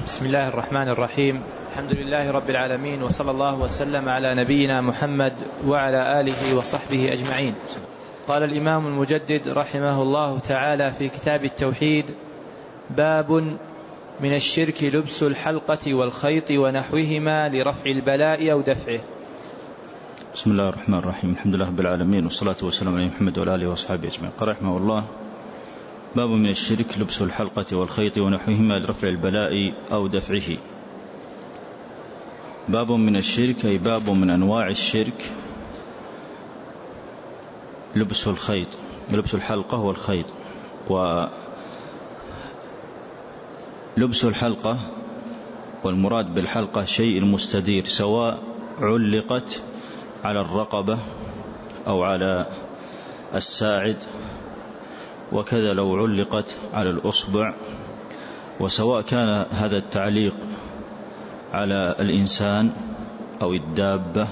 بسم الله الرحمن الرحيم. الحمد لله رب العالمين، وصلى الله وسلم على نبينا محمد وعلى آله وصحبه أجمعين. قال الإمام المجدد رحمه الله تعالى في كتاب التوحيد: باب من الشرك لبس الحلقة والخيط ونحوهما لرفع البلاء أو دفعه. بسم الله الرحمن الرحيم. الحمد لله رب العالمين، والصلاة والسلام على محمد وعلى آله وصحبه أجمعين. قال رحمه الله: باب من الشرك لبس الحلقة والخيط ونحوهما لرفع البلاء أو دفعه. باب من الشرك أي باب من أنواع الشرك لبس الخيط، لبس الحلقة والخيط. ولبس الحلقة والمراد بالحلقة شيء المستدير، سواء علقت على الرقبة أو على الساعد، وكذا لو علقت على الأصبع، وسواء كان هذا التعليق على الإنسان أو الدابة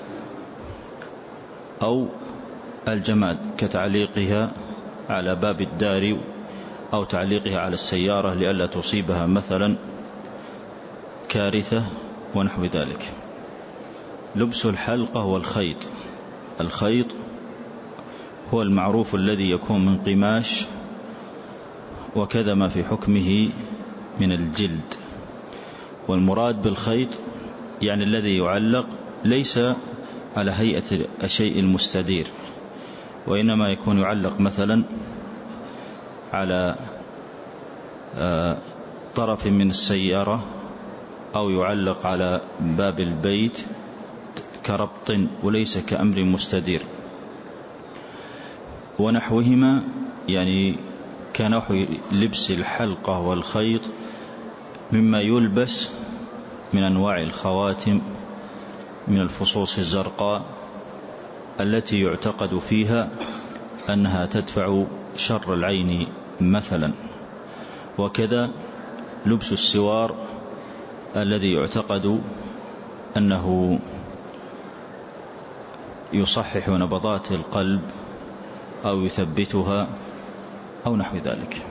أو الجماد كتعليقها على باب الدار أو تعليقها على السيارة لئلا تصيبها مثلا كارثة ونحو ذلك. لبس الحلقة والخيط. الخيط هو المعروف الذي يكون من قماش، وكذا ما في حكمه من الجلد. والمراد بالخيط يعني الذي يعلق ليس على هيئة الشيء المستدير، وإنما يكون يعلق مثلا على طرف من السيارة، أو يعلق على باب البيت كربط وليس كأمر مستدير. ونحوهما يعني كنحو لبس الحلقة والخيط مما يلبس من أنواع الخواتم من الفصوص الزرقاء التي يعتقد فيها أنها تدفع شر العين مثلا. وكذا لبس السوار الذي يعتقد أنه يصحح نبضات القلب أو يثبتها أو نحو ذلك.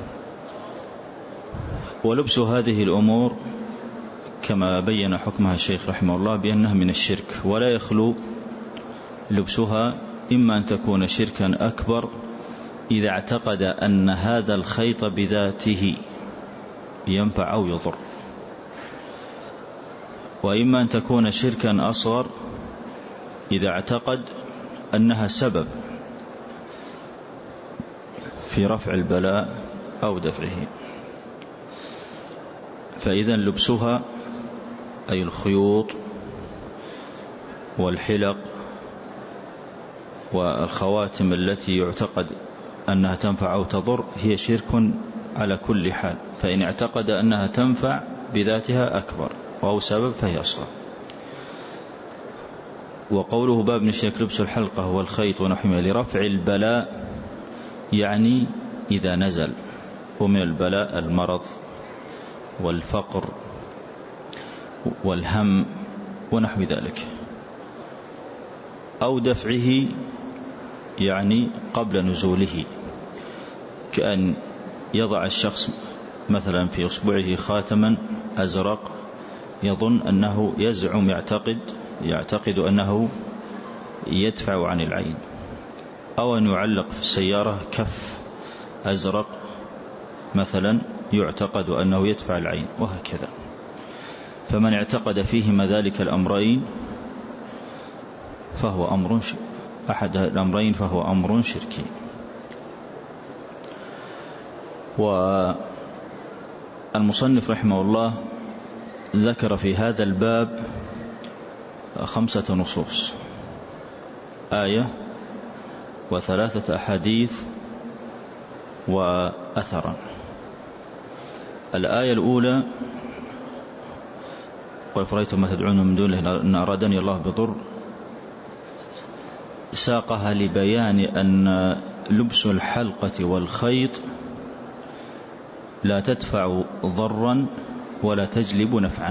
ولبس هذه الأمور كما بين حكمها الشيخ رحمه الله بأنها من الشرك، ولا يخلو لبسها إما أن تكون شركا أكبر إذا اعتقد أن هذا الخيط بذاته ينفع أو يضر، وإما أن تكون شركا أصغر إذا اعتقد أنها سبب في رفع البلاء أو دفعه. فإذا لبسها أي الخيوط والحلق والخواتم التي يعتقد أنها تنفع أو تضر هي شرك على كل حال، فإن اعتقد أنها تنفع بذاتها أكبر، وهو سبب فهي أصغر. وقوله باب من الشرك لبس الحلقة والخيط ونحوهما لرفع البلاء يعني إذا نزل، ومن البلاء المرض والفقر والهم ونحو ذلك. أو دفعه يعني قبل نزوله، كأن يضع الشخص مثلا في أصبعه خاتما أزرق يظن أنه يزعم يعتقد أنه يدفع عن العين، أو أن يعلق في السيارة كف أزرق مثلا يعتقد أنه يدفع العين، وهكذا. فمن اعتقد فيهما ذلك الأمرين فهو أحد الأمرين فهو أمر شركي. والمصنف رحمه الله ذكر في هذا الباب 5 نصوص: آية و3 أحاديث وأثرا. الآية الأولى: قل فرأيتم ما تدعون من دونه إن أرادني الله بضر، ساقها لبيان أن لبس الحلقة والخيط لا تدفع ضرا ولا تجلب نفعا.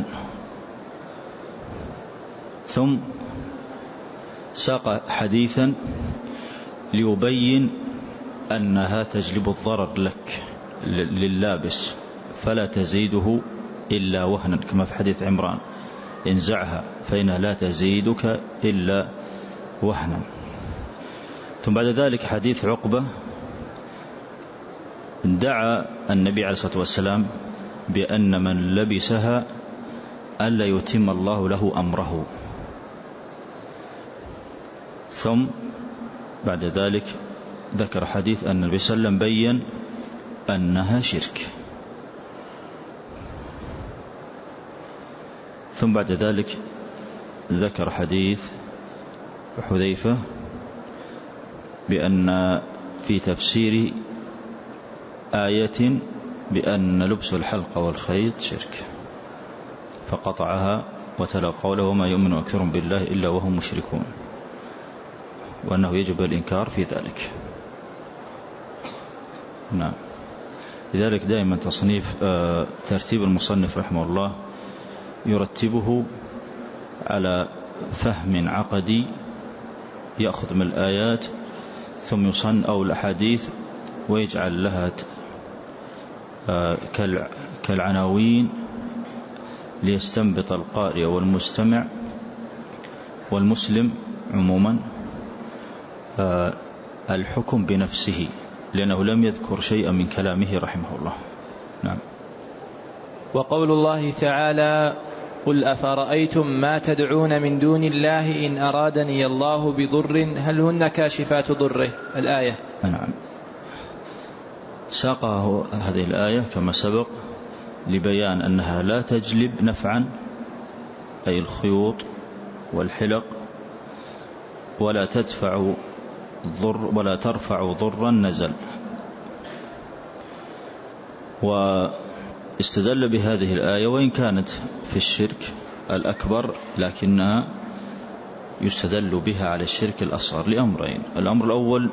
ثم ساق حديثا ليبين أنها تجلب الضرر لك لللابس فلا تزيده إلا وهنا، كما في حديث عمران: انزعها فإنها لا تزيدك إلا وهنا. ثم بعد ذلك حديث عقبة: دعا النبي عليه الصلاة والسلام بأن من لبسها ألا يتم الله له أمره. ثم بعد ذلك ذكر حديث أن النبي صلى الله عليه وسلم بيّن أنها شرك. ثم بعد ذلك ذكر حديث حذيفة بأن في تفسير آية بأن لبس الحلقة والخيط شرك، فقطعها وتلا قوله: وما يؤمن أكثرهم بالله إلا وهم مشركون، وأنه يجب الإنكار في ذلك. نعم. لذلك دائما تصنيف ترتيب المصنف رحمه الله يرتبه على فهم عقدي، يأخذ من الآيات ثم يصن أو الأحاديث ويجعل لها كالعناوين ليستنبط القارئ والمستمع والمسلم عموما الحكم بنفسه، لأنه لم يذكر شيئا من كلامه رحمه الله. نعم. وقول الله تعالى: قل أفرأيتم ما تدعون من دون الله إن أرادني الله بضر هل هن كاشفات ضره، الآية. نعم. ساقه هذه الآية كما سبق لبيان أنها لا تجلب نفعا، أي الخيوط والحلق، ولا تدفع ضر ولا ترفع ضرا نزل. واستدل بهذه الآية وإن كانت في الشرك الأكبر، لكنها يستدل بها على الشرك الأصغر لأمرين: الأمر الأول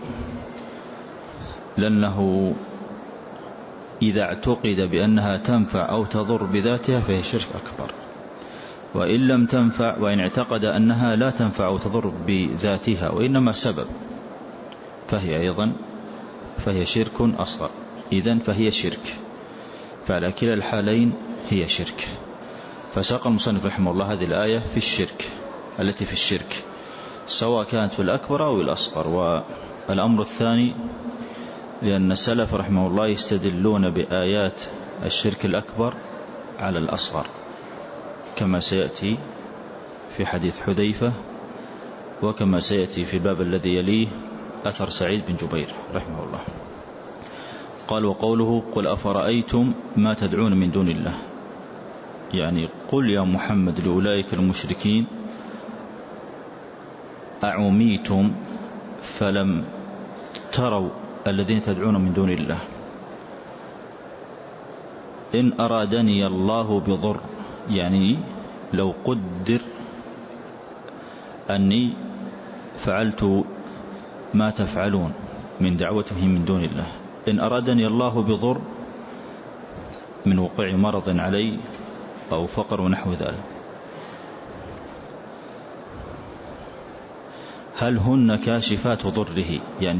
لأنه إذا اعتقد بأنها تنفع أو تضر بذاتها فهي شرك أكبر، وإن لم تنفع وإن اعتقد أنها لا تنفع أو تضر بذاتها وإنما سبب فهي شرك أصغر. إذن فهي شرك، فعلى كلا الحالين هي شرك. فساق المصنف رحمه الله هذه الآية في الشرك التي في الشرك، سواء كانت في الأكبر أو الأصغر. والأمر الثاني لأن السلف رحمه الله يستدلون بآيات الشرك الأكبر على الأصغر، كما سيأتي في حديث حذيفة، وكما سيأتي في الباب الذي يليه أثر سعيد بن جبير رحمه الله. قال: وقوله: قل أفرأيتم ما تدعون من دون الله، يعني قل يا محمد لأولئك المشركين: أعميتم فلم تروا الذين تدعون من دون الله، إن أرادني الله بضر، يعني لو قدر أني فعلت ما تفعلون من دعوته من دون الله، إن أرادني الله بضر من وقوع مرض علي أو فقر ونحو ذلك، هل هن كاشفات ضره، يعني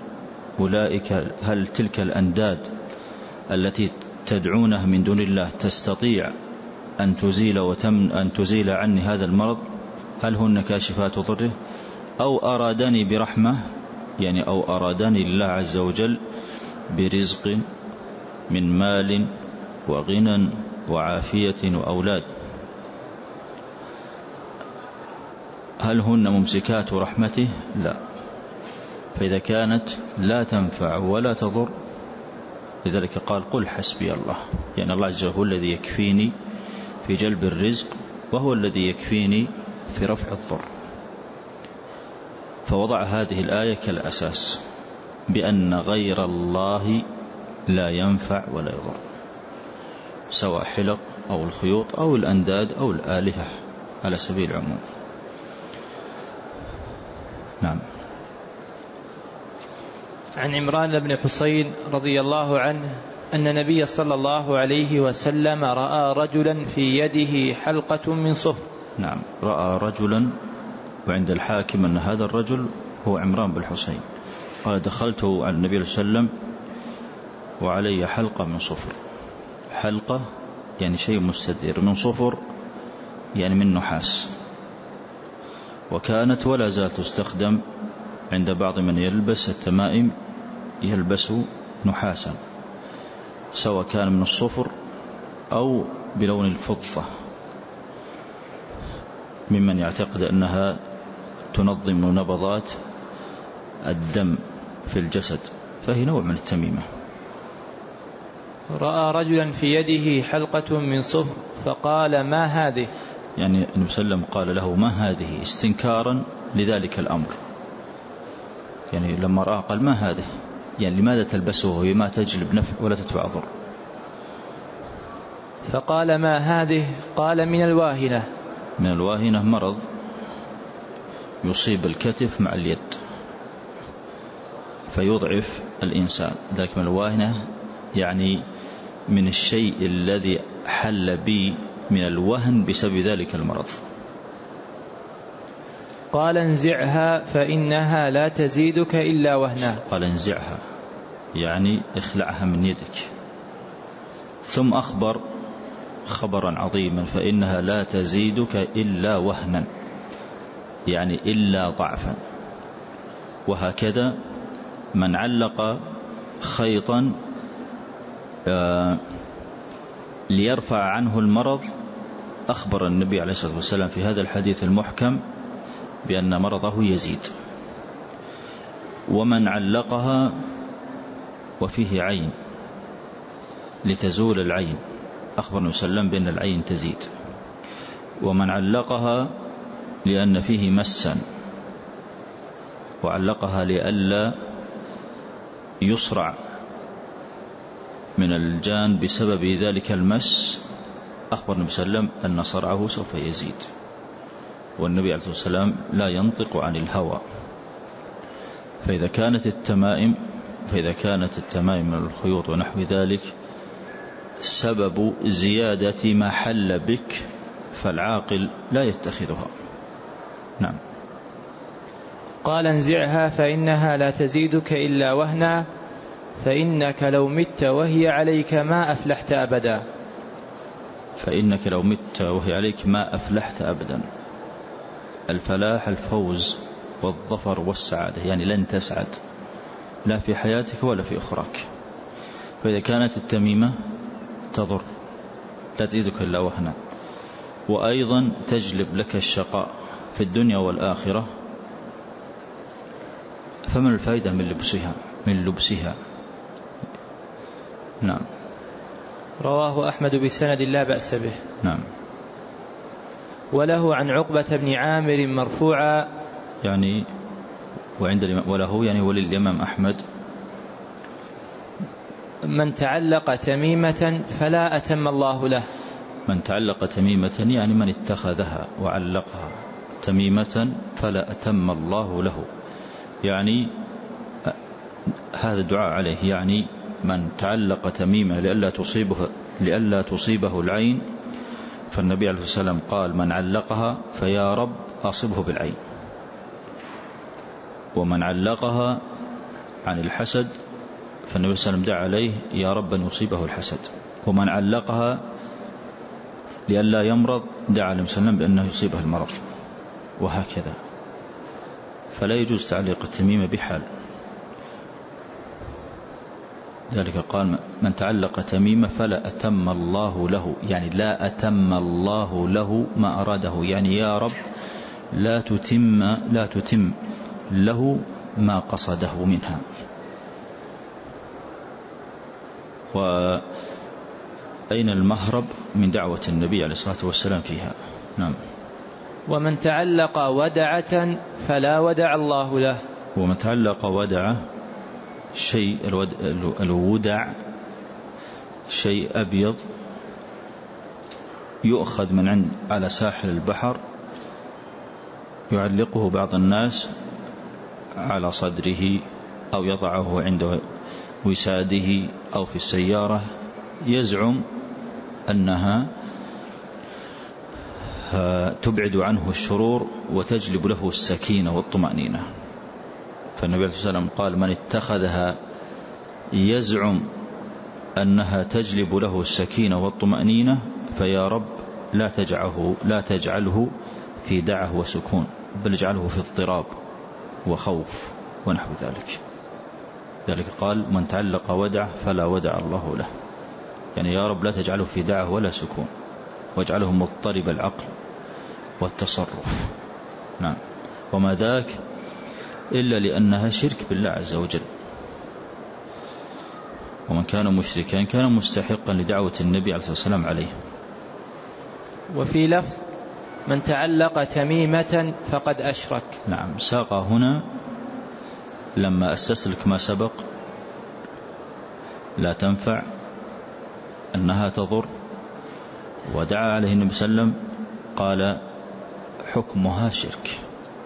هل تلك الأنداد التي تدعونها من دون الله تستطيع أن تزيل عني هذا المرض؟ هل هن كاشفات ضره؟ أو أرادني برحمة، يعني أو أرادني الله عز وجل برزق من مال وغنى وعافية وأولاد، هل هن ممسكات رحمته؟ لا. فإذا كانت لا تنفع ولا تضر، لذلك قال: قل حسبي الله، يعني الله عز وجل هو الذي يكفيني في جلب الرزق، وهو الذي يكفيني في رفع الضر. فوضع هذه الآية كالأساس بأن غير الله لا ينفع ولا يضر، سواء حلق أو الخيوط أو الأنداد أو الآلهة على سبيل العموم. نعم. عن عمران بن حسين رضي الله عنه أن النبي صلى الله عليه وسلم رأى رجلا في يده حلقة من صفر. نعم، رأى رجلا، وعند الحاكم أن هذا الرجل هو عمران بن حسين. قال: دخلت على النبي صلى الله عليه وسلم وعلي حلقة من صفر. حلقة يعني شيء مستدير، من صفر يعني من نحاس. وكانت ولا زالت تستخدم عند بعض من يلبس التمائم، يلبس نحاسا، سواء كان من الصفر أو بلون الفضة، ممن يعتقد أنها تنظم نبضات الدم في الجسد، فهي نوع من التميمة. رأى رجلا في يده حلقة من صفر فقال ما هذه؟ يعني النبي صلى الله عليه وسلم قال له ما هذه استنكارا لذلك الأمر، يعني لما رأى قال ما هذه، يعني لماذا تلبسه وهي ما تجلب نفع ولا تتبع ضر؟ فقال ما هذه؟ قال من الواهنة. من الواهنة مرض يصيب الكتف مع اليد فيضعف الإنسان، ذلك من الواهنة يعني من الشيء الذي حل بي من الوهن بسبب ذلك المرض. قال انزعها فإنها لا تزيدك إلا وهنا. قال انزعها يعني اخلعها من يدك، ثم أخبر خبرا عظيما فإنها لا تزيدك إلا وهنا، يعني إلا ضعفا. وهكذا من علق خيطا ليرفع عنه المرض، أخبر النبي عليه الصلاة والسلام في هذا الحديث المحكم بأن مرضه يزيد. ومن علقها وفيه عين لتزول العين، أخبر النبي صلى الله عليه وسلم بأن العين تزيد. ومن علقها لأن فيه مسا، وعلقها لئلا يصرع من الجان بسبب ذلك المس، أخبر النبي صلى الله عليه وسلم أن صرعه سوف يزيد. والنبي عليه الصلاة والسلام لا ينطق عن الهوى. فإذا كانت التمائم من الخيوط ونحو ذلك سبب زيادة ما حل بك، فالعاقل لا يتخذها. نعم. قال انزعها فإنها لا تزيدك إلا وهنا، فإنك لو مت وهي عليك ما أفلحت أبدا. فإنك لو مت وهي عليك ما أفلحت أبدا. الفلاح الفوز والظفر والسعادة، يعني لن تسعد لا في حياتك ولا في أخراك. فإذا كانت التميمة تضر لا تزيدك إلا وهنا، وأيضا تجلب لك الشقاء في الدنيا والآخرة، فمن الفائدة من لبسها. نعم. رواه أحمد بسند لا بأس به. نعم. وله عن عقبة بن عامر مرفوعا، يعني وله يعني وللإمام أحمد: من تعلق تميمة فلا أتم الله له. من تعلق تميمة يعني من اتخذها وعلقها تميمة فلا أتم الله له، يعني هذا الدعاء عليه، يعني من تعلق تميمة لئلا تصيبه العين، فالنبي عليه الصلاة والسلام قال: من علقها فيا رب أصبه بالعين. ومن علقها عن الحسد فالنبي صلى الله عليه وسلم دعا عليه: يا رب أن يصيبه الحسد. ومن علقها لئلا يمرض دعا النبي صلى الله عليه وسلم بأنه يصيبه المرض، وهكذا. فلا يجوز تعليق التميمة بحال. ذلك قال: من تعلق تميمة فلا أتم الله له، يعني لا أتم الله له ما أراده، يعني يا رب لا تتم له ما قصده منها. وأين المهرب من دعوة النبي عليه الصلاة والسلام فيها؟ نعم. ومن تعلق ودعة فلا ودع الله له. ومن تعلق ودعة شيء الودع شيء أبيض يؤخذ من عند على ساحل البحر، يعلقه بعض الناس على صدره أو يضعه عند وساده أو في السيارة، يزعم أنها تبعد عنه الشرور وتجلب له السكينة والطمأنينة. فالنبي عليه الصلاة والسلام قال: من اتخذها يزعم أنها تجلب له السكينة والطمأنينة، فيا رب لا تجعله في دعه وسكون، بل اجعله في اضطراب وخوف ونحو ذلك. ذلك قال: من تعلق ودعه فلا ودع الله له. يعني يا رب لا تجعله في دعه ولا سكون، واجعله مضطرب العقل والتصرف. نعم. وما ذاك إلا لأنها شرك بالله عز وجل، ومن كان مشركا كان مستحقا لدعوة النبي عليه الصلاة والسلام عليه. وفي لفظ: من تعلق تميمة فقد أشرك. نعم. ساق هنا لما استسلك ما سبق: لا تنفع، أنها تضر، ودعا عليه النبي صلى الله عليه وسلم، قال: حكمها شرك.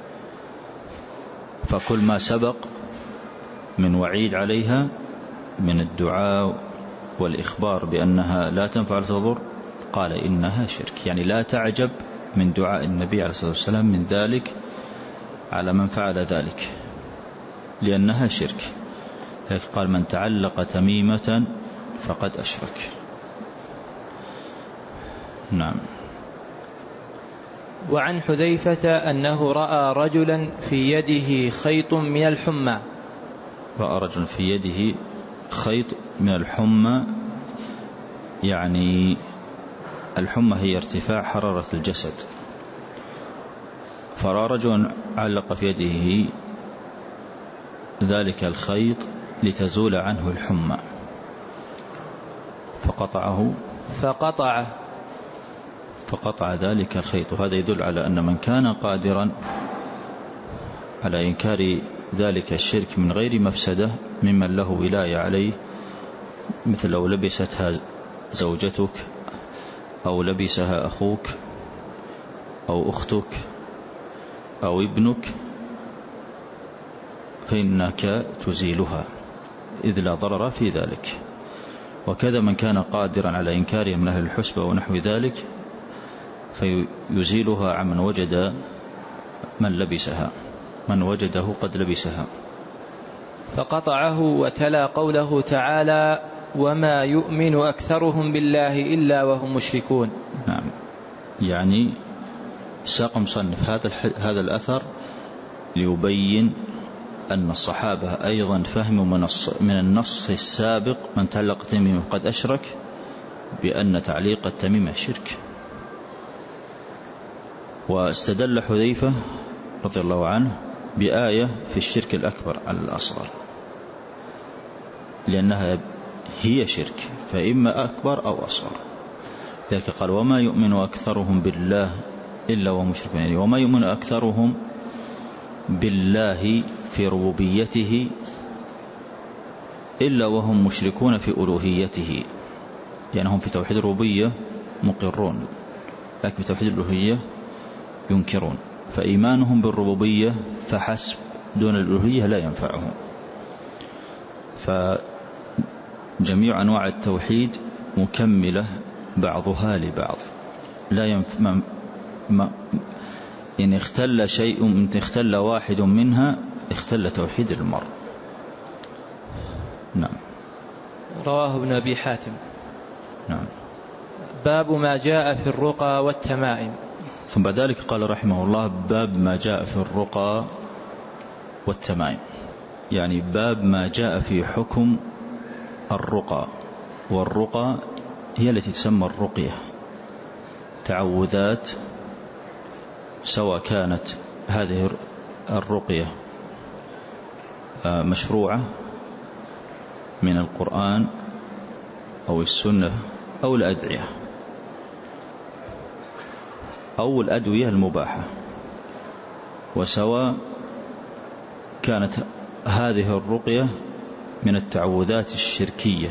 فكل ما سبق من وعيد عليها من الدعاء والإخبار بأنها لا تنفع ولا تضر، قال إنها شرك. يعني لا تعجب من دعاء النبي عليه الصلاة والسلام من ذلك على من فعل ذلك، لأنها شرك. هيك قال: من تعلق تميمة فقد أشرك. نعم. وعن حذيفة أنه رأى رجلا في يده خيط من الحمى. رأى رجل في يده خيط من الحمى، يعني الحمى هي ارتفاع حرارة الجسد، فرأى رجل علق في يده ذلك الخيط لتزول عنه الحمى، فقطع ذلك الخيط. وهذا يدل على أن من كان قادرا على إنكار ذلك الشرك من غير مفسدة ممن له ولاية عليه، مثل لو لبستها زوجتك أو لبسها أخوك أو أختك أو ابنك، فإنك تزيلها إذ لا ضرر في ذلك. وكذا من كان قادرا على إنكارها من أهل الحسبة ونحو ذلك، فيزيلها عن من وجده قد لبسها. فقطعه وتلا قوله تعالى: وما يؤمن أكثرهم بالله إلا وهم مشركون. نعم. يعني ساق مصنف هذا الأثر ليبين أن الصحابة أيضا فهموا من النص السابق: من تعلق تميمة قد أشرك، بأن تعليق التميمة شرك. واستدل حذيفة رضي الله عنه بآية في الشرك الأكبر على الأصغر، لأنها هي شرك، فإما أكبر أو أصغر. ذلك قال: وما يؤمن أكثرهم بالله إلا وهم مشركون. يعني وما يؤمن أكثرهم بالله في ربوبيته إلا وهم مشركون في ألوهيته. يعني هم في توحيد الربوبية مقرون، لكن في توحيد الألوهية ينكرون، فإيمانهم بالربوبية فحسب دون الألوهية لا ينفعهم. فجميع أنواع التوحيد مكملة بعضها لبعض، لا إن اختل شيء، إن اختل واحد منها اختل توحيد المرء. نعم. رواه ابن أبي حاتم. نعم. باب ما جاء في الرقى والتمائم. ثم بعد ذلك قال رحمه الله: باب ما جاء في الرقى والتمائم، يعني باب ما جاء في حكم الرقى. والرقى هي التي تسمى الرقية، تعوذات، سواء كانت هذه الرقية مشروعة من القرآن أو السنة أو الأدعية أو الأدوية المباحة، وسواء كانت هذه الرقية من التعوذات الشركية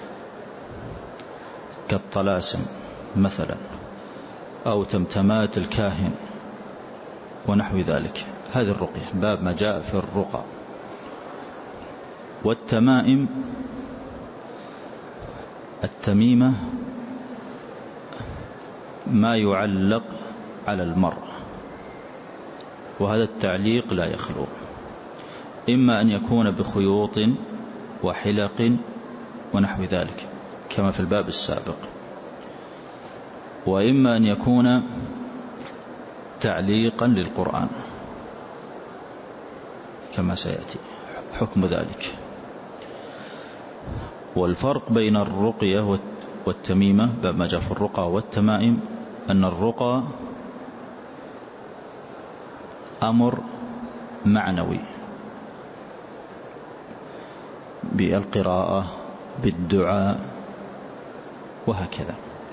كالطلاسم مثلا، أو تمتمات الكاهن ونحو ذلك. هذه الرقية باب ما جاء في الرقى. والتمائم، التميمة ما يعلق على المرء، وهذا التعليق لا يخلو، إما أن يكون بخيوط وحلق ونحو ذلك، كما في الباب السابق، وإما أن يكون تعليقا للقرآن كما سيأتي حكم ذلك. والفرق بين الرقية والتميمة باب ما جاء في الرقى والتمائم أن الرقى أمر معنوي بالقراءة بالدعاء وهكذا،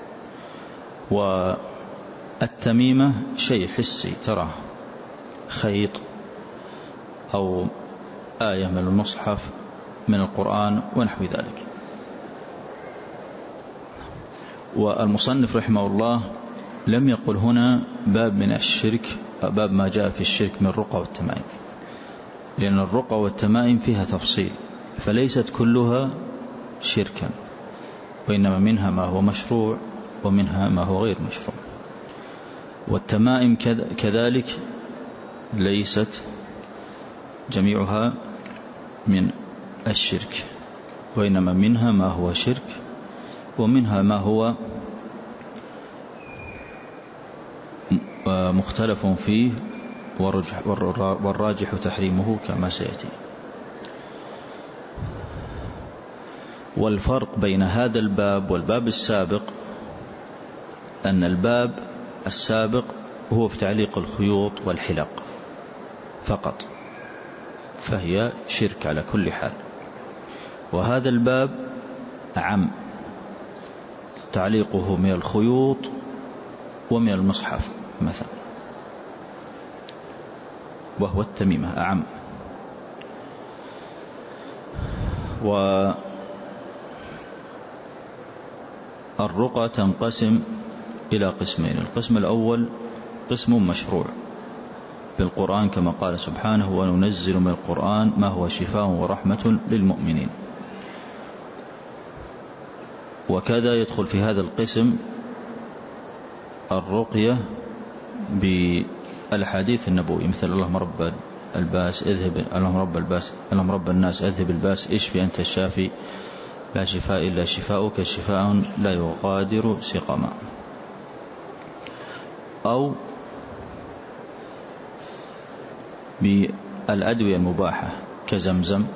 والتميمة شيء حسي تراه، خيط أو آية من المصحف من القرآن ونحو ذلك. والمصنف رحمه الله لم يقل هنا باب من الشرك، باب ما جاء في الشرك من الرقى والتمائم، لأن الرقى والتمائم فيها تفصيل، فليست كلها شركا، وإنما منها ما هو مشروع ومنها ما هو غير مشروع. والتمائم كذلك ليست جميعها من الشرك، وإنما منها ما هو شرك ومنها ما هو مختلف فيه والراجح تحريمه كما سيأتي. والفرق بين هذا الباب والباب السابق أن الباب السابق هو في تعليق الخيوط والحلق فقط، فهي شرك على كل حال. وهذا الباب عام، تعليقه من الخيوط ومن المصحف مثلا، وهو التميمة أعم. والرقى تنقسم إلى قسمين: القسم الأول قسم مشروع بالقرآن كما قال سبحانه: وننزل من القرآن ما هو شفاء ورحمة للمؤمنين. وكذا يدخل في هذا القسم الرقية بالحديث النبوي، مثل اللهم رب الباس اذهب، اللهم رب الناس اذهب الباس اشفي أنت الشافي لا شفاء إلا شفاؤك شفاء لا يغادر سقما. أو بالأدوية المباحة كزمزم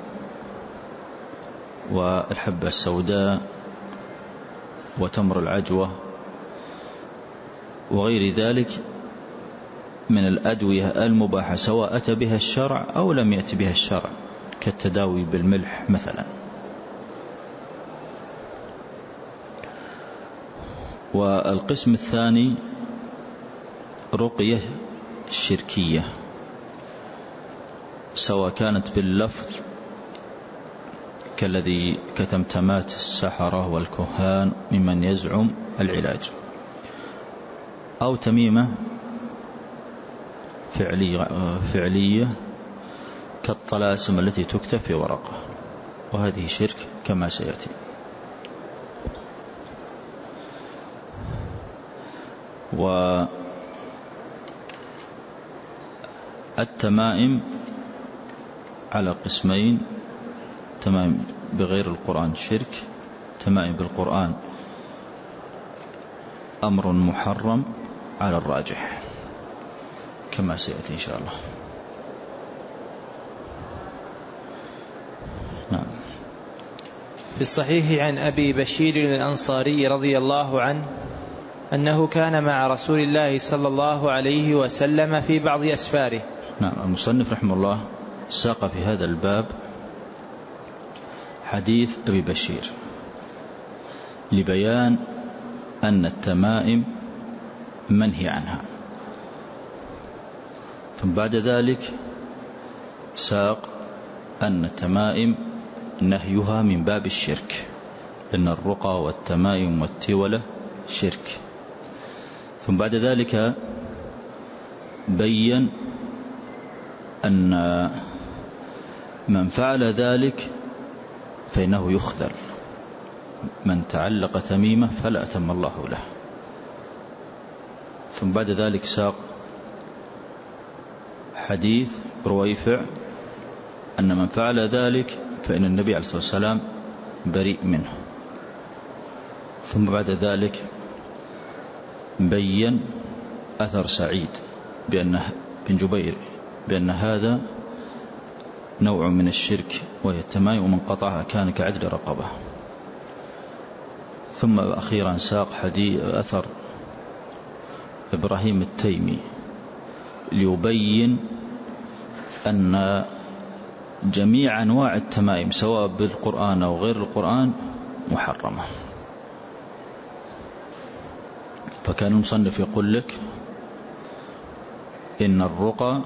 والحبة السوداء وتمر العجوة وغير ذلك من الأدوية المباحة، سواء أتى بها الشرع أو لم يأتي بها الشرع، كالتداوي بالملح مثلا. والقسم الثاني رقية شركية، سواء كانت باللفظ كالذي كتمتمات السحرة والكهان ممن يزعم العلاج، أو تميمة فعلية كالطلاسم التي تكتب في ورقة، وهذه شرك كما سيأتي. والتمائم على قسمين: تمائم بغير القرآن شرك، تمائم بالقرآن أمر محرم على الراجح كما سيأتي إن شاء الله. نعم. في الصحيح عن أبي بشير الأنصاري رضي الله عنه أنه كان مع رسول الله صلى الله عليه وسلم في بعض أسفاره. نعم. المصنف رحمه الله ساق في هذا الباب حديث أبي بشير لبيان أن التمائم منهي عنها، ثم بعد ذلك ساق أن التمائم نهيها من باب الشرك، إن الرقى والتمائم والتولة شرك. ثم بعد ذلك بين أن من فعل ذلك فإنه يخذل، من تعلق تميمة فلا أتم الله له. ثم بعد ذلك ساق حديث رويفع أن من فعل ذلك فإن النبي عليه الصلاة والسلام بريء منه. ثم بعد ذلك بين أثر سعيد بن جبير بأن هذا نوع من الشرك وهي التمائم، ومن قطعها كان كعدل رقبة. ثم أخيرا ساق أثر إبراهيم التيمي ليبين أن جميع أنواع التمائم سواء بالقرآن أو غير القرآن محرمة. فكان المصنف يقول لك إن الرقى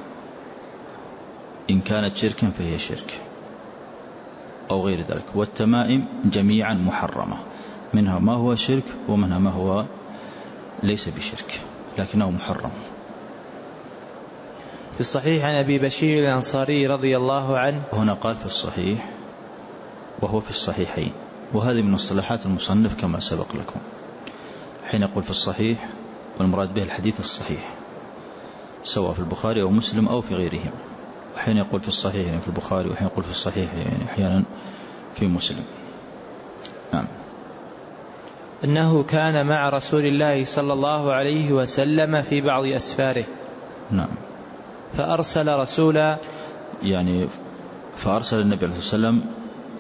إن كانت شركا فهي شرك أو غير ذلك، والتمائم جميعا محرمة، منها ما هو شرك ومنها ما هو ليس بشرك لكنه محرم. في الصحيح عن أبي بشير الأنصاري رضي الله عنه، هنا قال في الصحيح وهو في الصحيحين، وهذه من اصطلاحات المصنف كما سبق لكم، حين يقول في الصحيح والمراد به الحديث الصحيح سواء في البخاري أو مسلم أو في غيرهم، وحين يقول في الصحيح يعني في البخاري، وحين يقول في الصحيح يعني أحيانا في مسلم. نعم. أنه كان مع رسول الله صلى الله عليه وسلم في بعض أسفاره. نعم. فأرسل رسولا، يعني فأرسل النبي عليه الصلاة والسلام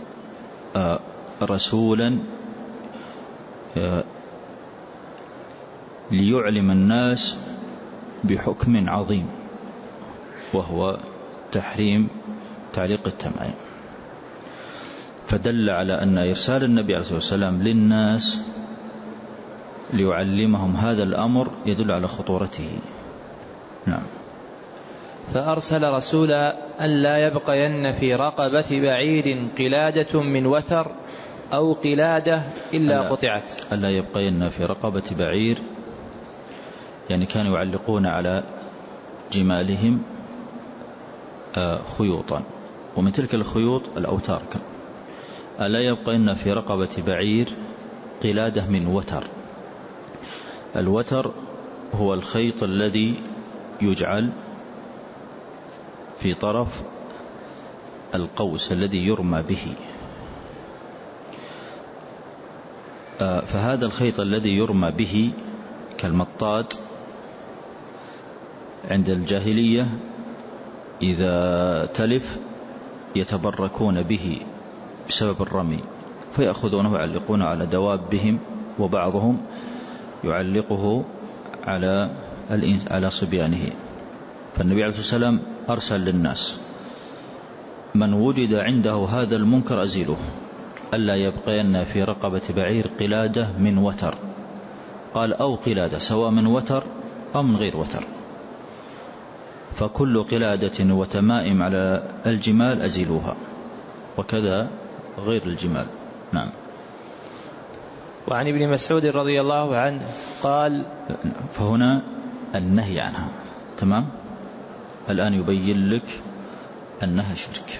رسولا ليعلم الناس بحكم عظيم وهو تحريم تعليق التمائم، فدل على أن إرسال النبي عليه الصلاة والسلام للناس ليعلمهم هذا الأمر يدل على خطورته. نعم. فأرسل رسولا ألا يبقين في رقبة بعير قلادة من وتر أو قلادة إلا قطعت. ألا يبقين في رقبة بعير يعني كانوا يعلقون على جمالهم خيوطا، ومن تلك الخيوط الأوتار. ألا يبقين في رقبة بعير قلادة من وتر. الوتر هو الخيط الذي يجعل في طرف القوس الذي يرمى به، فهذا الخيط الذي يرمى به كالمطاط عند الجاهلية إذا تلف يتبركون به بسبب الرمي، فيأخذونه ويعلقونه على دوابهم، وبعضهم يعلقه على صبيانه. فالنبي عليه الصلاة والسلام أرسل للناس من وجد عنده هذا المنكر أزيله، ألا يبقين في رقبة بعير قلادة من وتر. قال أو قلادة سواء من وتر أو من غير وتر، فكل قلادة وتمائم على الجمال أزيلوها، وكذا غير الجمال. نعم. وعن ابن مسعود رضي الله عنه قال، فهنا النهي عنها. تمام. الآن يبين لك أنها شرك.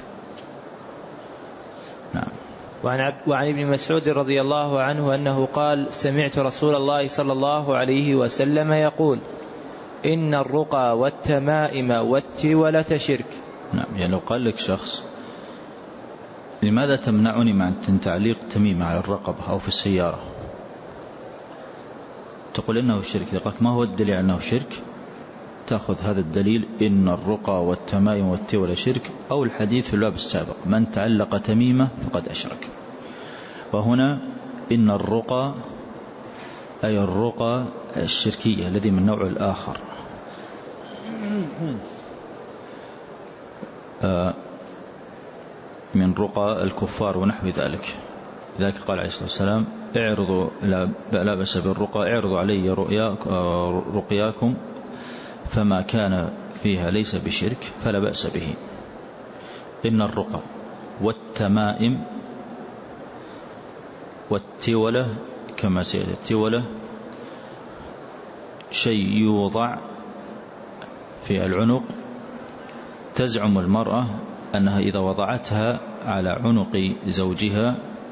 نعم. وعن ابن مسعود رضي الله عنه أنه قال سمعت رسول الله صلى الله عليه وسلم يقول إن الرقى والتمائم والتولة شرك. نعم. يعني لو قال لك شخص لماذا تمنعني من تعليق تميمة على الرقبة أو في السيارة، تقول إنه شرك. إذا قالت ما هو الدليل أنه شرك، تأخذ هذا الدليل إن الرقى والتمائم والتولة شرك، أو الحديث في الباب السابق من تعلق تميمة فقد أشرك. وهنا إن الرقى أي الرقى الشركية الذي من نوع الآخر، من رقى الكفار ونحو ذلك. لذلك قال عليه الصلاة والسلام اعرضوا لا بأس بالرقى، اعرضوا علي رقياكم فما كان فيها ليس بشرك فلا بأس به. إن الرقى والتمائم والتولة كما سيأتي، التولة شيء يوضع في العنق، تزعم المرأة أنها إذا وضعتها على عنق زوجها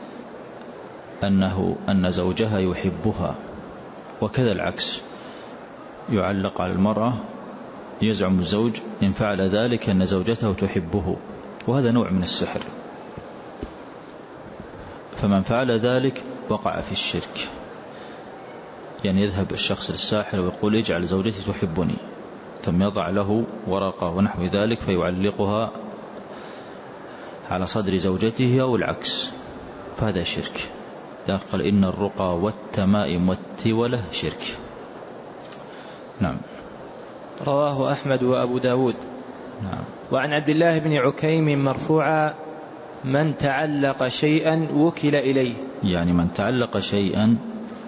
أن زوجها يحبها، وكذا العكس، يعلق على المرأة، يزعم الزوج إن فعل ذلك أن زوجته تحبه، وهذا نوع من السحر. فمن فعل ذلك وقع في الشرك. يعني يذهب الشخص للساحر ويقول اجعل زوجتي تحبني، ثم يضع له ورقة ونحو ذلك فيعلقها على صدر زوجته أو العكس، فهذا شرك. قال إن الرقى والتمائم والتولة شرك. نعم. رواه أحمد وأبو داود. نعم. وعن عبد الله بن عكيم مرفوعا من تعلق شيئا وكل إليه. يعني من تعلق شيئا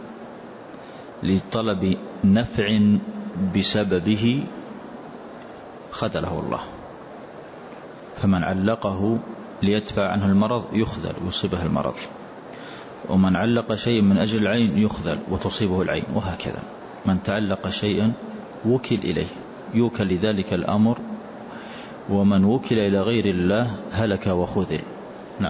لطلب نفع بسببه خذله الله، فمن علقه ليدفع عنه المرض يخذل ويصيبه المرض، ومن علق شيء من أجل العين يخذل وتصيبه العين، وهكذا. من تعلق شيئا وكل إليه، يوكل لذلك الأمر، ومن وكل إلى غير الله هلك وخذل. نعم.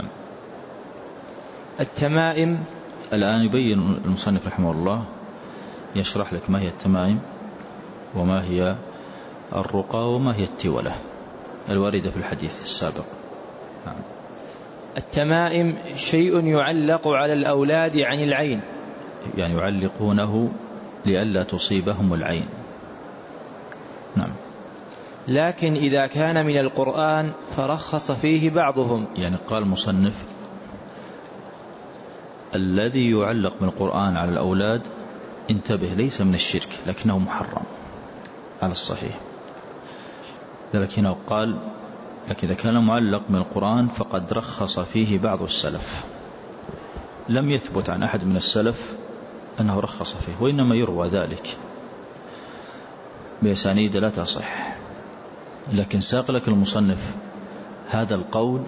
التمائم. الآن يبين المصنف رحمه الله، يشرح لك ما هي التمائم وما هي الرقى وما هي التولة الواردة في الحديث السابق. نعم. التمائم شيء يعلق على الأولاد عن العين، يعني يعلقونه لئلا تصيبهم العين. نعم. لكن إذا كان من القرآن فرخص فيه بعضهم. يعني قال المصنف الذي يعلق من القرآن على الأولاد انتبه ليس من الشرك لكنه محرم على الصحيح. لكنه قال لكن إذا كان معلق من القرآن فقد رخص فيه بعض السلف، لم يثبت عن أحد من السلف أنه رخص فيه، وإنما يروى ذلك بأسانيد لا تصح. لكن ساق لك المصنف هذا القول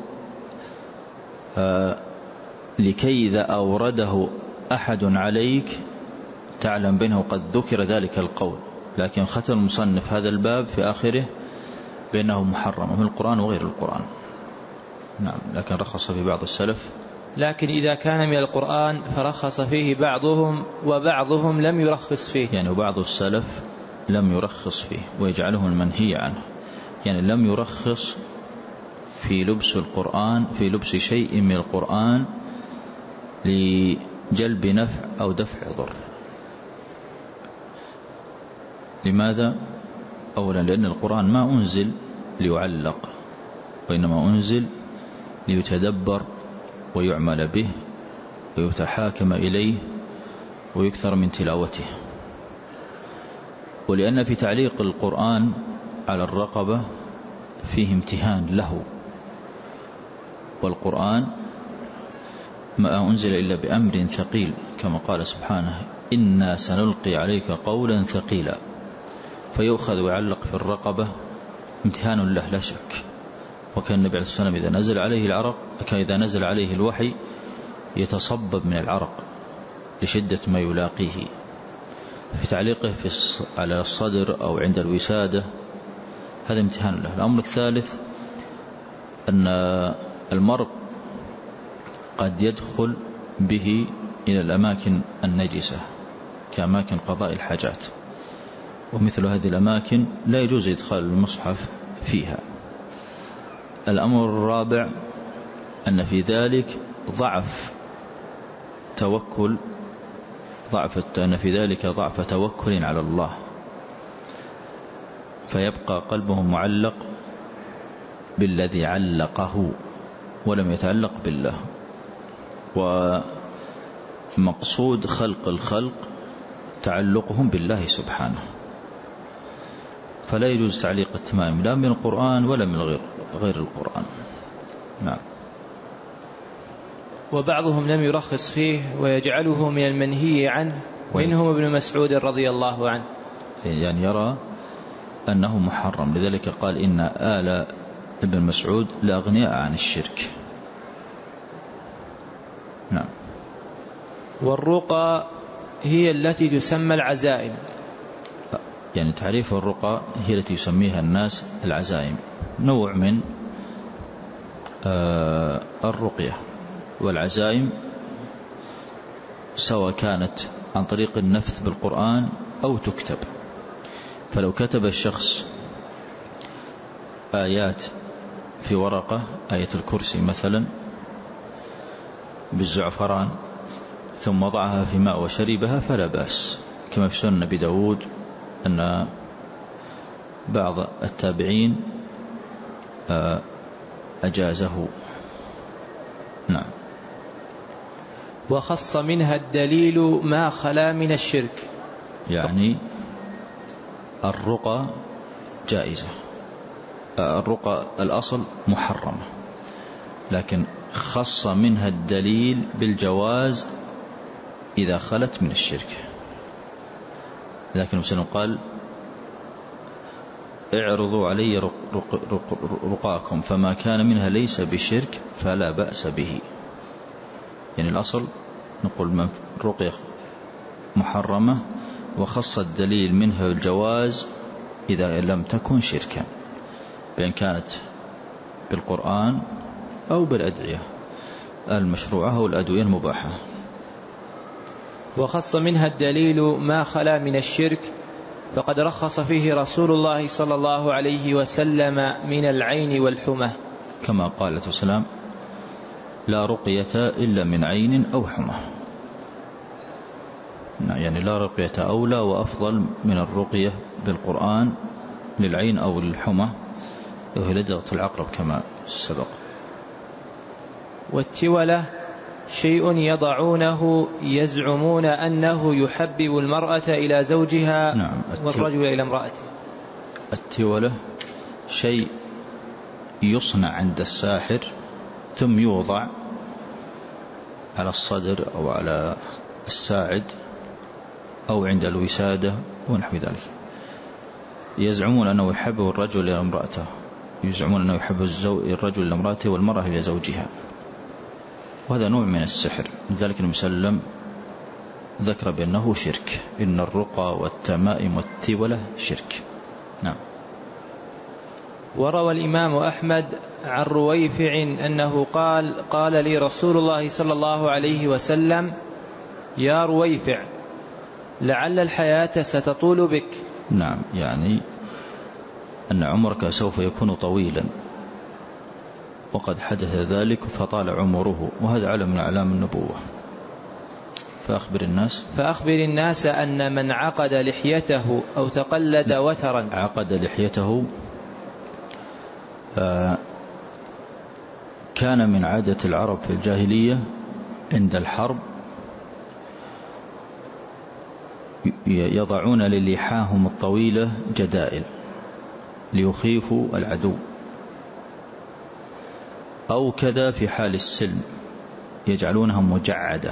لكي إذا أورده أحد عليك تعلم بأنه قد ذكر ذلك القول، لكن ختم المصنف هذا الباب في آخره بأنه محرم من القرآن وغير القرآن. نعم. لكن رخص في بعض السلف. لكن إذا كان من القرآن فرخص فيه بعضهم وبعضهم لم يرخص فيه. يعني وبعض السلف لم يرخص فيه ويجعله المنهي عنه، يعني لم يرخص في لبس القرآن، في لبس شيء من القرآن لجلب نفع أو دفع ضر. لماذا؟ أولا لأن القرآن ما أنزل ليعلق، وإنما أنزل ليتدبر ويعمل به ويتحاكم إليه ويكثر من تلاوته. ولأن في تعليق القرآن على الرقبة فيه امتهان له، والقرآن ما أنزل إلا بأمر ثقيل، كما قال سبحانه إنا سنلقي عليك قولا ثقيلا، فيؤخذ ويعلق في الرقبة امتهان له لا شك. وكان النبي عليه الصلاة والسلام إذا نزل عليه الوحي يتصبب من العرق لشدة ما يلاقيه. في تعليقه على الصدر أو عند الوسادة هذا امتهان له. الأمر الثالث أن المرء قد يدخل به إلى الأماكن النجسة كأماكن قضاء الحاجات، ومثل هذه الأماكن لا يجوز إدخال المصحف فيها. الأمر الرابع أن في ذلك ضعف توكل على الله، فيبقى قلبه معلق بالذي علقه ولم يتعلق بالله. ومقصود خلق الخلق تعلقهم بالله سبحانه، فلا يجوز تعليق التمائم لا من القرآن ولا من غير القرآن. نعم. وبعضهم لم يرخص فيه ويجعله من المنهي عنه، وإنهم ابن مسعود رضي الله عنه، يعني يرى أنه محرم، لذلك قال إن آل ابن مسعود لأغنياء عن الشرك. نعم. والرقى هي التي تسمى العزائم. يعني تعريف الرقى هي التي يسميها الناس العزائم، نوع من الرقية. والعزائم سواء كانت عن طريق النفث بالقرآن أو تكتب، فلو كتب الشخص آيات في ورقة، آية الكرسي مثلا بالزعفران، ثم وضعها في ماء وشربها فلا بأس، كما في سنن أبي داود أن بعض التابعين أجازه. نعم. وخص منها الدليل ما خلا من الشرك، يعني الرقى جائزة، الرقى الأصل محرمة، لكن خص منها الدليل بالجواز إذا خلت من الشرك. لكن مثلا قال اعرضوا علي رقاكم فما كان منها ليس بشرك فلا بأس به. يعني الأصل نقول من رقية محرمة، وخص الدليل منها الجواز إذا لم تكن شركا، بأن كانت بالقرآن أو بالأدعية المشروعة أو الأدوية المباحة. وخص منها الدليل ما خلا من الشرك، فقد رخص فيه رسول الله صلى الله عليه وسلم من العين والحمى، كما قال عليه السلام لا رقية إلا من عين أو حمى. يعني لا رقية أولى وأفضل من الرقية بالقرآن للعين أو للحمى وهي لدغة العقرب كما سبق. والتولة شيء يضعونه يزعمون أنه يحبب المرأة إلى زوجها. نعم. والرجل إلى امرأته. التولة شيء يصنع عند الساحر ثم يوضع على الصدر أو على الساعد أو عند الوسادة ونحو ذلك. يزعمون أنه يحبب الرجل إلى امرأته، يزعمون أنه يحبب الرجل إلى امرأته والمرأة إلى زوجها، وهذا نوع من السحر. لذلك المسلم ذكر بأنه شرك، إن الرقى والتمائم والتولة شرك. نعم. وروى الإمام أحمد عن رويفع أنه قال لي رسول الله صلى الله عليه وسلم يا رويفع لعل الحياة ستطول بك. نعم، يعني أن عمرك سوف يكون طويلا، وقد حدث ذلك فطال عمره، وهذا علم من أعلام النبوة. فأخبر الناس أن من عقد لحيته أو تقلد وترا. عقد لحيته كان من عادة العرب في الجاهلية عند الحرب يضعون للحاهم الطويلة جدائل ليخيفوا العدو، أو كذا في حال السلم يجعلونها مجعدة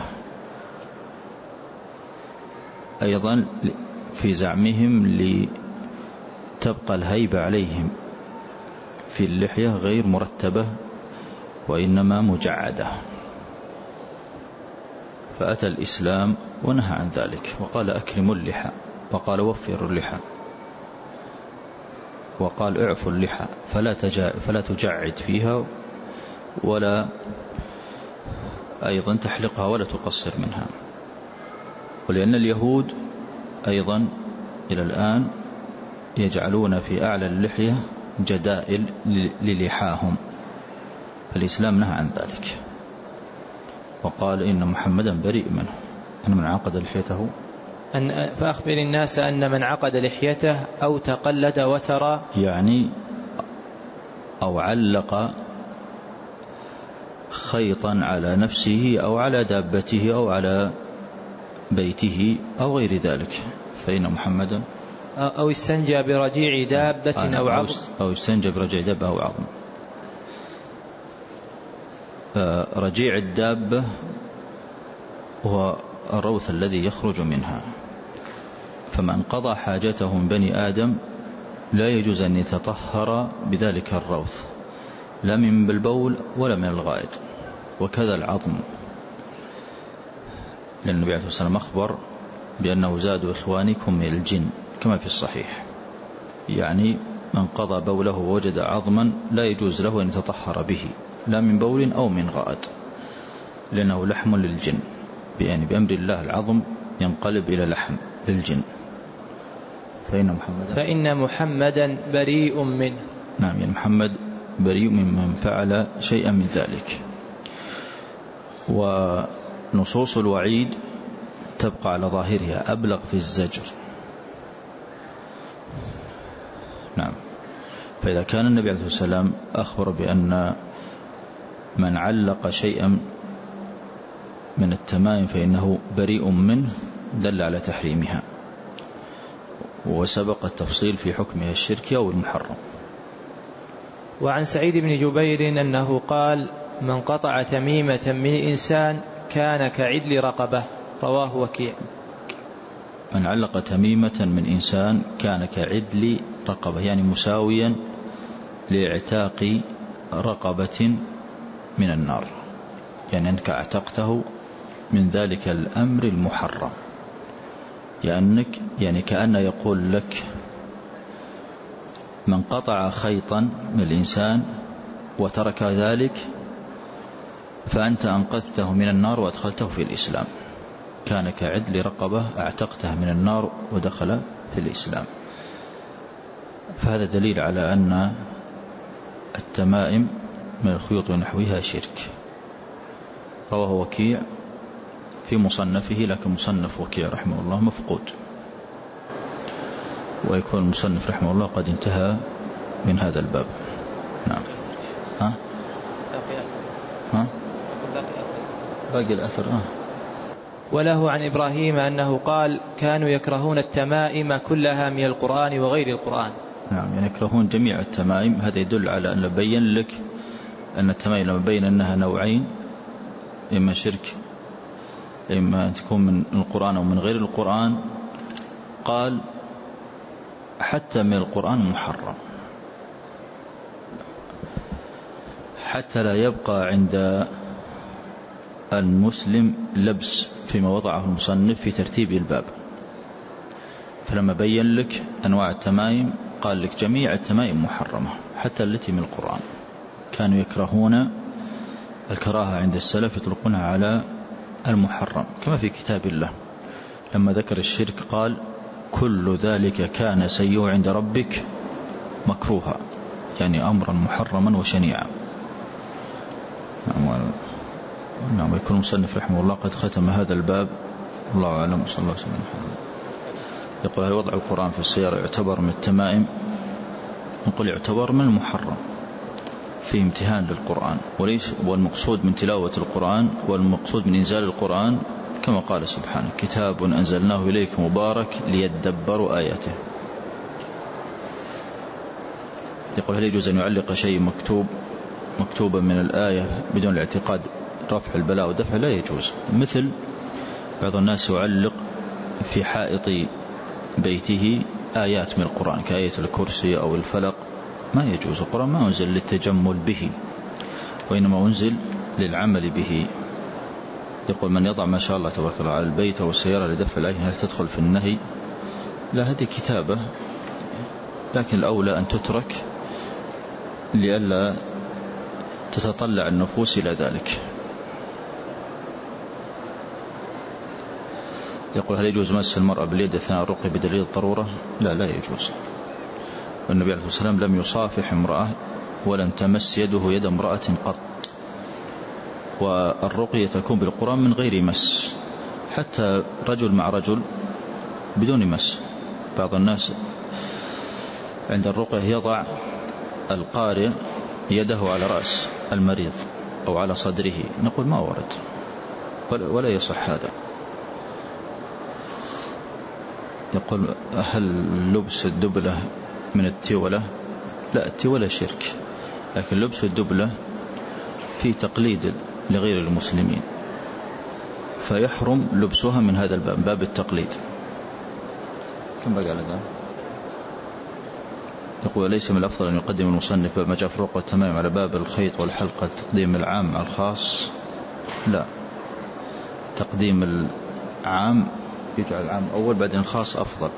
أيضا في زعمهم لتبقى الهيبة عليهم في اللحية غير مرتبة وإنما مجعدة. فأتى الإسلام ونهى عن ذلك وقال أكرموا اللحى، وقال وفروا اللحى، وقال اعفوا اللحى فلا تجعد فيها ولا أيضا تحلقها ولا تقصر منها. ولأن اليهود أيضا إلى الآن يجعلون في أعلى اللحية جدائل للحاهم، فالإسلام نهى عن ذلك وقال إن محمدا بريء منه، أن من عقد لحيته. فأخبر الناس أن من عقد لحيته أو تقلد وترى، يعني أو علق خيطا على نفسه أو على دابته أو على بيته أو غير ذلك، فإن محمدا أو استنجى برجيع دابة أو عظم، أو استنجى برجيع دابة أو عظم. رجيع الدابة هو الروث الذي يخرج منها، فمن قضى حاجته من بني آدم لا يجوز أن يتطهر بذلك الروث لا من بالبول ولا من الغائط. وكذا العظم، لأن النبي عليه الصلاة والسلام أخبر بأنه زادوا إخوانكم من الجن كما في الصحيح، يعني من قضى بوله ووجد عظما لا يجوز له أن يتطهر به لا من بول أو من غائط، لأنه لحم للجن، يعني بأمر الله العظم ينقلب إلى لحم للجن. فإن محمدا بريء منه. نعم، يعني محمد بريء ممن فعل شيئا من ذلك. نصوص الوعيد تبقى على ظاهرها أبلغ في الزجر. نعم. فإذا كان النبي عليه الصلاة والسلام أخبر بأن من علق شيئا من التمائم فإنه بريء منه، دل على تحريمها، وسبق التفصيل في حكمها الشركي أو المحرم. وعن سعيد بن جبير أنه قال: من قطع تميمة من إنسان كان كعدل رقبة. رواه وكيع. من علق تميمة من إنسان كان كعدل رقبة، يعني مساويا لاعتاق رقبة من النار، يعني أنك اعتقته من ذلك الأمر المحرم، يعني كأن يقول لك من قطع خيطا من الإنسان وترك ذلك فأنت أنقذته من النار وأدخلته في الإسلام، كان كعدل رقبة اعتقته من النار ودخل في الإسلام. فهذا دليل على أن التمائم من الخيوط ونحوها شرك. رواه وكيع في مصنفه، لكن مصنف وكيع رحمه الله مفقود، ويكون المصنف رحمه الله قد انتهى من هذا الباب. نعم. باقي الأثر. وله عن إبراهيم أنه قال: كانوا يكرهون التمائم كلها من القرآن وغير القرآن. نعم، يعني يكرهون جميع التمائم. هذا يدل على أن بين لك أن التمائم لما بين أنها نوعين، إما شرك إما تكون من القرآن أو من غير القرآن، قال حتى من القرآن محرم، حتى لا يبقى عند المسلم لبس فيما وضعه المصنف في ترتيب الباب. فلما بين لك أنواع التمائم قال لك جميع التمائم محرمة حتى التي من القرآن. كانوا يكرهون الكراهة عند السلف يطلقونها على المحرم، كما في كتاب الله لما ذكر الشرك قال: كل ذلك كان سيئا عند ربك مكروها، يعني أمرا محرما وشنيعا. نعم. يكون المصنف رحمه الله قد ختم هذا الباب، الله أعلم. صلى الله عليه وسلم. يقول: هل وضع القرآن في السيارة يعتبر من التمائم؟ نقول يعتبر من المحرم، فيه امتهان للقرآن، وليس والمقصود من تلاوة القرآن والمقصود من إنزال القرآن كما قال سبحانه: كتاب أنزلناه إليك مبارك ليدبروا آياته. يقول: هل يجوز أن يعلق شيء مكتوبا من الآية بدون الاعتقاد رفع البلاء ودفع؟ لا يجوز. مثل بعض الناس يعلق في حائط بيته آيات من القرآن كآية الكرسي أو الفلق، ما يجوز. القرآن ما أنزل للتجمل به، وإنما أنزل للعمل به. يقول: من يضع ما شاء الله تبارك الله على البيت أو السيارة لدفع العين هل تدخل في النهي؟ لا، هذه كتابة، لكن الأولى أن تترك لئلا تتطلع النفوس إلى ذلك. يقول: هل يجوز مس المرأة باليد أثناء الرقية بدليل الضرورة؟ لا، لا يجوز. والنبي عليه الصلاة والسلام لم يصافح امرأة ولم تمس يده يد امرأة قط. والرقية تكون بالقرآن من غير مس، حتى رجل مع رجل بدون مس. بعض الناس عند الرقية يضع القارئ يده على رأس المريض أو على صدره، نقول ما ورد ولا يصح هذا. يقول: هل لبس الدبلة من التولة؟ لا، التولة شرك، لكن لبس الدبلة في تقليد لغير المسلمين، فيحرم لبسها من هذا الباب، باب التقليد. كم بقى على ذا؟ يقول: ليس من الأفضل أن يقدم المصنف باب ما جاء في الرقية والتمائم على باب الخيط والحلقة، تقديم العام على الخاص؟ لا، تقديم العام يجعل العام أول بعدين الخاص أفضل.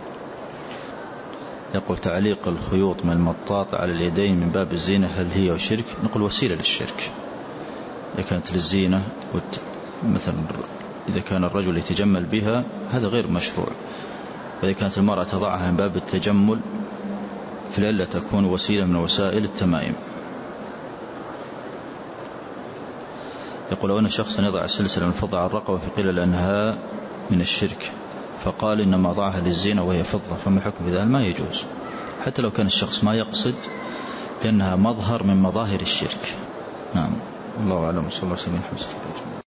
يقول: تعليق الخيوط من المطاط على اليدين من باب الزينة هل هي شرك؟ نقول وسيلة للشرك، إذا كانت للزينة، مثلا إذا كان الرجل يتجمل بها هذا غير مشروع، وإذا كانت المرأة تضعها من باب التجمل فلألا تكون وسيلة من وسائل التمائم. يقول لو أن شخصا يضع سلسلة من فضة على الرقبة فقيل لأنها من الشرك فقال إنما ضعها للزينة وهي فضة، فما الحكم في ذلك؟ ما يجوز حتى لو كان الشخص ما يقصد، لأنها مظهر من مظاهر الشرك. نعم، الله أعلم. صلى الله عليه وسلم.